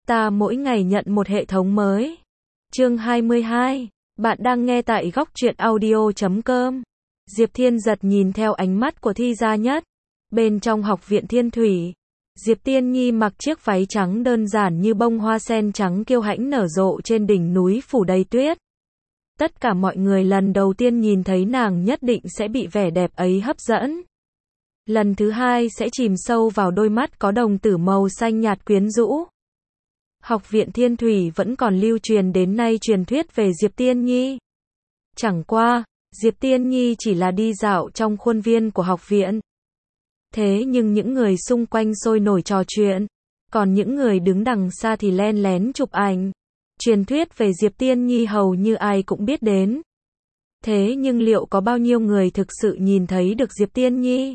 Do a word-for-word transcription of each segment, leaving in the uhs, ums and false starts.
Ta mỗi ngày nhận một hệ thống mới. Chương hai mươi hai. Bạn đang nghe tại góc truyện audio chấm com. Diệp Thiên Giật nhìn theo ánh mắt của Thi Gia Nhất. Bên trong học viện Thiên Thủy, Diệp Tiên Nhi mặc chiếc váy trắng đơn giản như bông hoa sen trắng kiêu hãnh nở rộ trên đỉnh núi phủ đầy tuyết. Tất cả mọi người lần đầu tiên nhìn thấy nàng nhất định sẽ bị vẻ đẹp ấy hấp dẫn. Lần thứ hai sẽ chìm sâu vào đôi mắt có đồng tử màu xanh nhạt quyến rũ. Học viện Thiên Thủy vẫn còn lưu truyền đến nay truyền thuyết về Diệp Tiên Nhi. Chẳng qua, Diệp Tiên Nhi chỉ là đi dạo trong khuôn viên của học viện. Thế nhưng những người xung quanh sôi nổi trò chuyện, còn những người đứng đằng xa thì len lén chụp ảnh. Truyền thuyết về Diệp Tiên Nhi hầu như ai cũng biết đến. Thế nhưng liệu có bao nhiêu người thực sự nhìn thấy được Diệp Tiên Nhi?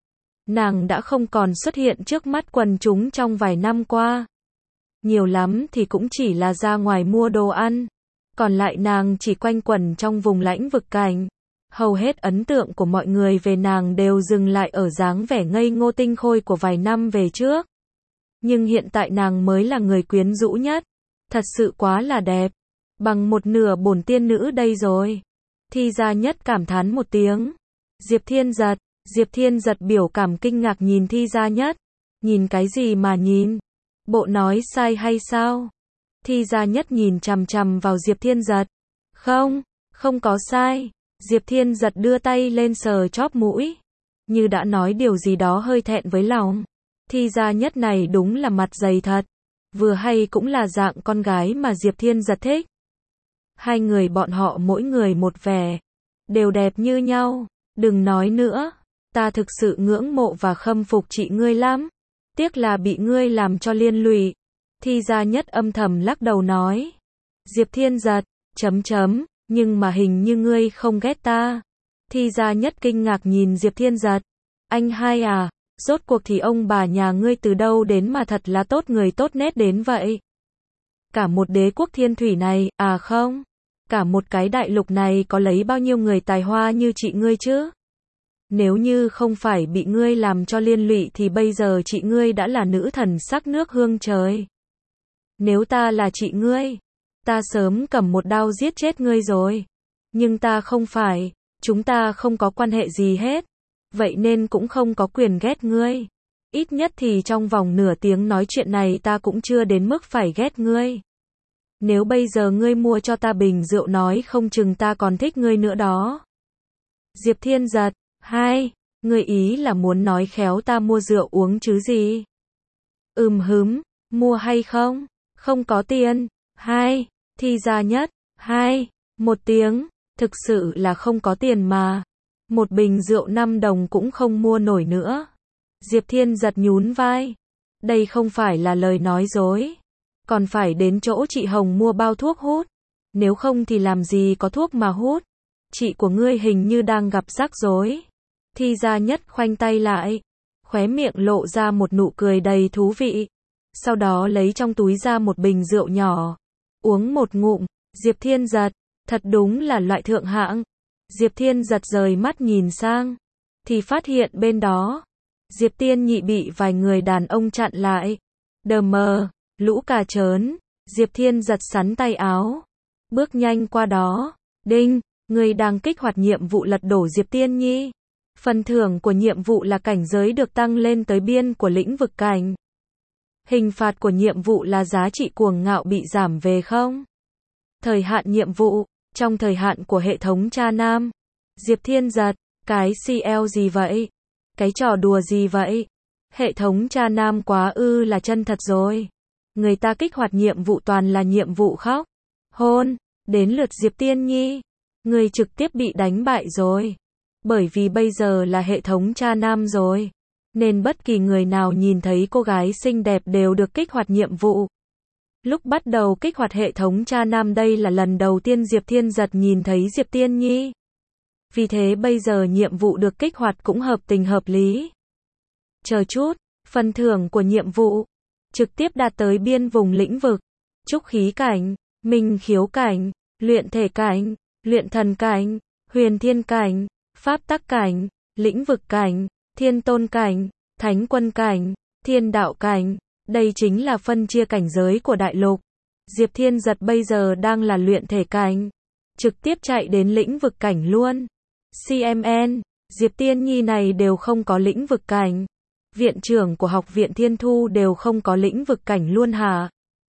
Nàng đã không còn xuất hiện trước mắt quần chúng trong vài năm qua. Nhiều lắm thì cũng chỉ là ra ngoài mua đồ ăn. Còn lại nàng chỉ quanh quẩn trong vùng lãnh vực cảnh. Hầu hết ấn tượng của mọi người về nàng đều dừng lại ở dáng vẻ ngây ngô tinh khôi của vài năm về trước. Nhưng hiện tại nàng mới là người quyến rũ nhất. Thật sự quá là đẹp. Bằng một nửa bổn tiên nữ đây rồi. Thi Gia Nhất cảm thán một tiếng. Diệp Thiên Giật. Diệp Thiên Giật biểu cảm kinh ngạc nhìn Thi Gia Nhất. Nhìn cái gì mà nhìn? Bộ nói sai hay sao? Thi Gia Nhất nhìn chằm chằm vào Diệp Thiên Giật. Không, không có sai. Diệp Thiên Giật đưa tay lên sờ chóp mũi. Như đã nói điều gì đó hơi thẹn với lòng. Thi Gia Nhất này đúng là mặt dày thật. Vừa hay cũng là dạng con gái mà Diệp Thiên Giật thích. Hai người bọn họ mỗi người một vẻ. Đều đẹp như nhau. Đừng nói nữa. Ta thực sự ngưỡng mộ và khâm phục chị ngươi lắm. Tiếc là bị ngươi làm cho liên lụy. Thi Gia Nhất âm thầm lắc đầu nói. Diệp Thiên Giật, chấm chấm, nhưng mà hình như ngươi không ghét ta. Thi Gia Nhất kinh ngạc nhìn Diệp Thiên Giật. Anh hai à, rốt cuộc thì ông bà nhà ngươi từ đâu đến mà thật là tốt người tốt nét đến vậy. Cả một đế quốc Thiên Thủy này, à không, cả một cái đại lục này có lấy bao nhiêu người tài hoa như chị ngươi chứ? Nếu như không phải bị ngươi làm cho liên lụy thì bây giờ chị ngươi đã là nữ thần sắc nước hương trời. Nếu ta là chị ngươi, ta sớm cầm một đao giết chết ngươi rồi. Nhưng ta không phải, chúng ta không có quan hệ gì hết. Vậy nên cũng không có quyền ghét ngươi. Ít nhất thì trong vòng nửa tiếng nói chuyện này ta cũng chưa đến mức phải ghét ngươi. Nếu bây giờ ngươi mua cho ta bình rượu nói không chừng ta còn thích ngươi nữa đó. Diệp Thiên Giật. Hai, ngươi ý là muốn nói khéo ta mua rượu uống chứ gì? Ừm hứm, mua hay không? Không có tiền. Hai, Thi Gia Nhất. Hai, một tiếng, thực sự là không có tiền mà. Một bình rượu năm đồng cũng không mua nổi nữa. Diệp Thiên Giật nhún vai. Đây không phải là lời nói dối. Còn phải đến chỗ chị Hồng mua bao thuốc hút. Nếu không thì làm gì có thuốc mà hút. Chị của ngươi hình như đang gặp rắc rối. Thi Gia Nhất khoanh tay lại, khóe miệng lộ ra một nụ cười đầy thú vị. Sau đó lấy trong túi ra một bình rượu nhỏ, uống một ngụm. Diệp Thiên Giật, thật đúng là loại thượng hạng. Diệp Thiên Giật rời mắt nhìn sang, thì phát hiện bên đó, Diệp Tiên Nhị bị vài người đàn ông chặn lại. Đờ mờ, lũ cà trớn. Diệp Thiên Giật sắn tay áo, bước nhanh qua đó. Đinh, người đang kích hoạt nhiệm vụ lật đổ Diệp Tiên Nhi. Phần thưởng của nhiệm vụ là cảnh giới được tăng lên tới biên của lĩnh vực cảnh. Hình phạt của nhiệm vụ là giá trị cuồng ngạo bị giảm về không. Thời hạn nhiệm vụ, trong thời hạn của hệ thống Cha Nam. Diệp Thiên Giật, cái xê lờ gì vậy? Cái trò đùa gì vậy? Hệ thống Cha Nam quá ư là chân thật rồi. Người ta kích hoạt nhiệm vụ toàn là nhiệm vụ khóc, hôn, đến lượt Diệp Tiên Nhi. Người trực tiếp bị đánh bại rồi. Bởi vì bây giờ là hệ thống Cha Nam rồi. Nên bất kỳ người nào nhìn thấy cô gái xinh đẹp đều được kích hoạt nhiệm vụ. Lúc bắt đầu kích hoạt hệ thống Cha Nam đây là lần đầu tiên Diệp Thiên Giật nhìn thấy Diệp Tiên Nhi. Vì thế bây giờ nhiệm vụ được kích hoạt cũng hợp tình hợp lý. Chờ chút, phần thưởng của nhiệm vụ trực tiếp đạt tới biên vùng lĩnh vực. Trúc khí cảnh, minh khiếu cảnh, luyện thể cảnh, luyện thần cảnh, huyền thiên cảnh, pháp tắc cảnh, lĩnh vực cảnh, thiên tôn cảnh, thánh quân cảnh, thiên đạo cảnh, Đây chính là phân chia cảnh giới của đại lục. Diệp Thiên Giật bây giờ đang là luyện thể cảnh, trực tiếp chạy đến lĩnh vực cảnh luôn. xê em en, Diệp Tiên Nhi này đều không có lĩnh vực cảnh. Viện trưởng của học viện Thiên Thu đều không có lĩnh vực cảnh luôn hả?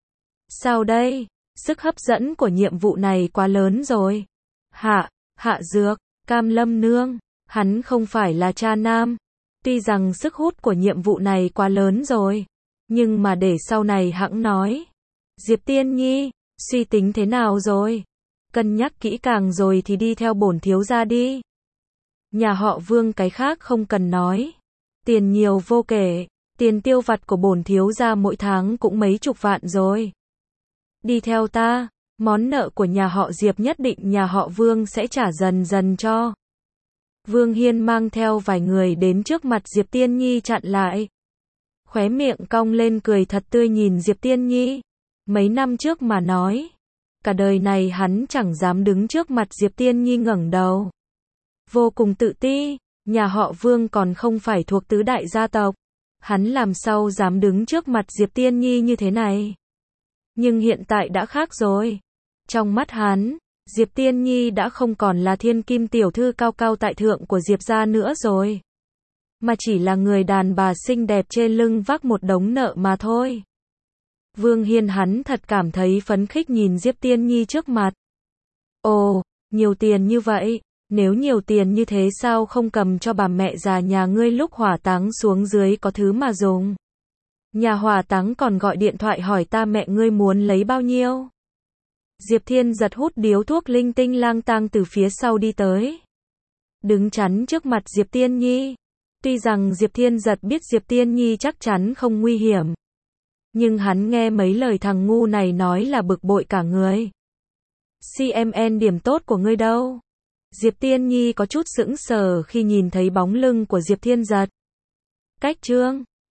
Sao đây? Sức hấp dẫn của nhiệm vụ này quá lớn rồi. Hạ, Hạ Dược, Cam Lâm Nương, hắn không phải là cha nam. Tuy rằng sức hút của nhiệm vụ này quá lớn rồi, nhưng mà để sau này hẵng nói. Diệp Tiên Nhi, suy tính thế nào rồi? Cân nhắc kỹ càng rồi thì đi theo bổn thiếu gia đi. Nhà họ Vương cái khác không cần nói. Tiền nhiều vô kể, tiền tiêu vặt của bổn thiếu gia mỗi tháng cũng mấy chục vạn rồi. Đi theo ta, món nợ của nhà họ Diệp nhất định nhà họ Vương sẽ trả dần dần cho. Vương Hiên mang theo vài người đến trước mặt Diệp Tiên Nhi chặn lại. Khóe miệng cong lên cười thật tươi nhìn Diệp Tiên Nhi. Mấy năm trước mà nói, cả đời này hắn chẳng dám đứng trước mặt Diệp Tiên Nhi ngẩng đầu. Vô cùng tự ti, nhà họ Vương còn không phải thuộc tứ đại gia tộc. Hắn làm sao dám đứng trước mặt Diệp Tiên Nhi như thế này. Nhưng hiện tại đã khác rồi. Trong mắt hắn, Diệp Tiên Nhi đã không còn là thiên kim tiểu thư cao cao tại thượng của Diệp gia nữa rồi. Mà chỉ là người đàn bà xinh đẹp trên lưng vác một đống nợ mà thôi. Vương Hiên hắn thật cảm thấy phấn khích nhìn Diệp Tiên Nhi trước mặt. Ồ, nhiều tiền như vậy, nếu nhiều tiền như thế sao không cầm cho bà mẹ già nhà ngươi lúc hỏa táng xuống dưới có thứ mà dùng. Nhà hỏa táng còn gọi điện thoại hỏi ta mẹ ngươi muốn lấy bao nhiêu. Diệp Thiên Giật hút điếu thuốc linh tinh lang tang từ phía sau đi tới. Đứng chắn trước mặt Diệp Tiên Nhi. Tuy rằng Diệp Thiên Giật biết Diệp Tiên Nhi chắc chắn không nguy hiểm. Nhưng hắn nghe mấy lời thằng ngu này nói là bực bội cả người. xê em en điểm tốt của ngươi đâu? Diệp Tiên Nhi có chút sững sờ khi nhìn thấy bóng lưng của Diệp Thiên Giật. Cách trương,